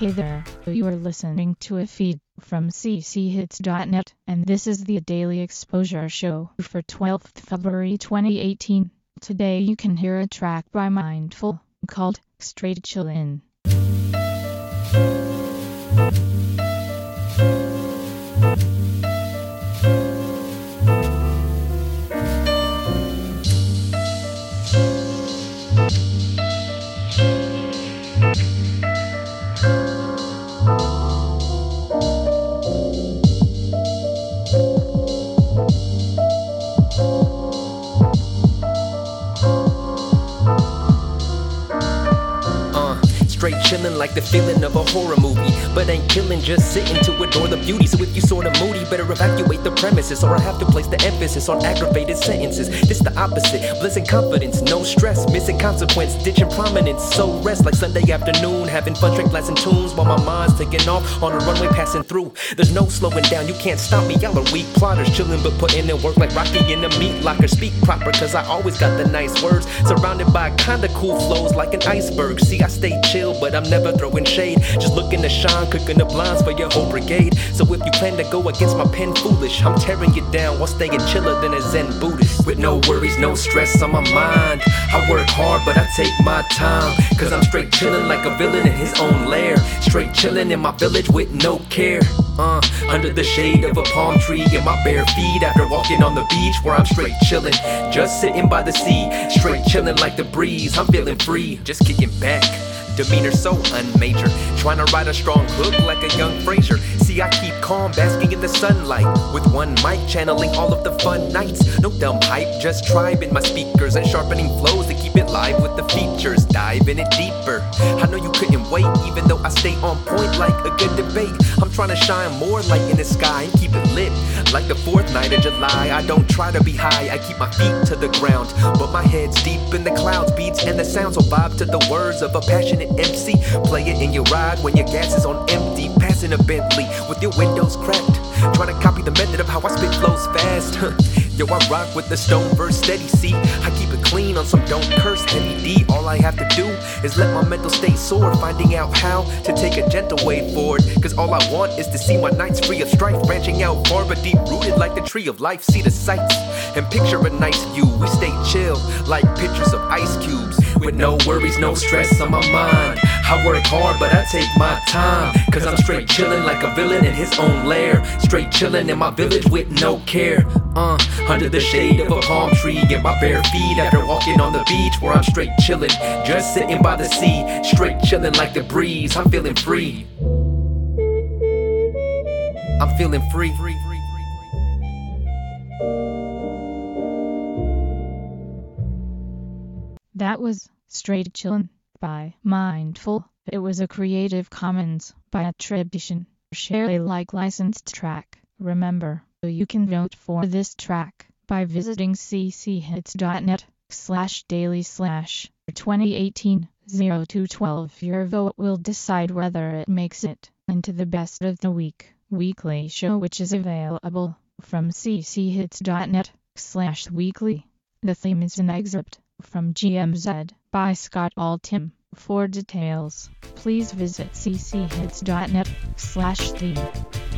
Hey there, you are listening to a feed from cchits.net, and this is the Daily Exposure Show for 12th February 2018. Today you can hear a track by Mindful called Straight Chillin'. Straight chillin' like the feeling of a horror movie, but ain't killing, just sitting to adore the beauty. So if you sorta moody, better evacuate the premises, or I have to place the emphasis on aggravated sentences. This the opposite, bliss and confidence, no stress, missing consequence, ditching prominence. So rest like Sunday afternoon, having fun, straight blasting tunes while my mind's taking off on a runway passing through. There's no slowing down, you can't stop me. Y'all are weak plotters, chillin' but putting in work like Rocky in the meat locker. Speak proper, cause I always got the nice words, surrounded by kinda cool flows like an iceberg. See, I stay chill, but I'm never throwing shade, just looking to shine, cooking the blinds for your whole brigade. So if you plan to go against my pen foolish, I'm tearing you down while staying chiller than a Zen Buddhist. With no worries, no stress on my mind, I work hard but I take my time, cause I'm straight chillin' like a villain in his own lair. Straight chillin' in my village with no care, under the shade of a palm tree in my bare feet, after walking on the beach where I'm straight chillin', just sitting by the sea. Straight chillin' like the breeze, I'm feeling free, just kicking back. Demeanor so unmajor, trying to ride a strong hook like a young Fraser. See, I keep calm, basking in the sunlight, with one mic channeling all of the fun nights. No dumb hype, just tribe in my speakers and sharpening flows to keep it live with the features. Dive in it deeper, I know you couldn't wait, even though I stay on point like a good debate. I'm trying to shine more light in the sky and keep it lit like the 4th night of July. I don't try to be high, I keep my feet to the ground, but my head's deep in the clouds. Beats and the sounds will vibe to the words of a passionate MC. Play it in your ride when your gas is on empty, passing a Bentley with your windows cracked, trying to copy the method of how I spit flows fast. Yo, I rock with the stone verse steady, see, I keep it clean on some don't curse heavy D. All I have to do is let my mental stay soared, finding out how to take a gentle way forward, cause all I want is to see my nights free of strife, branching out far but deep rooted like the tree of life. See the sights and picture a nice view, we stay chill like pictures of ice cubes, with no worries, no stress on my mind. I work hard but I take my time, cause I'm straight chillin' like a villain in his own lair. Straight chillin' in my village with no care, under the shade of a palm tree in my bare feet, after walking on the beach where I'm straight chillin', just sitting by the sea. Straight chillin' like the breeze, I'm feeling free, I'm feeling free. That was Straight Chillin' by Mindful. It was a Creative Commons by attribution, share Alike licensed track. Remember, you can vote for this track by visiting cchits.net/daily/2018-0212. Your vote will decide whether it makes it into the best of the week weekly show, which is available from cchits.net/weekly. The theme is an excerpt from GMZ by Scott Altham. For details, please visit cchits.net/theme.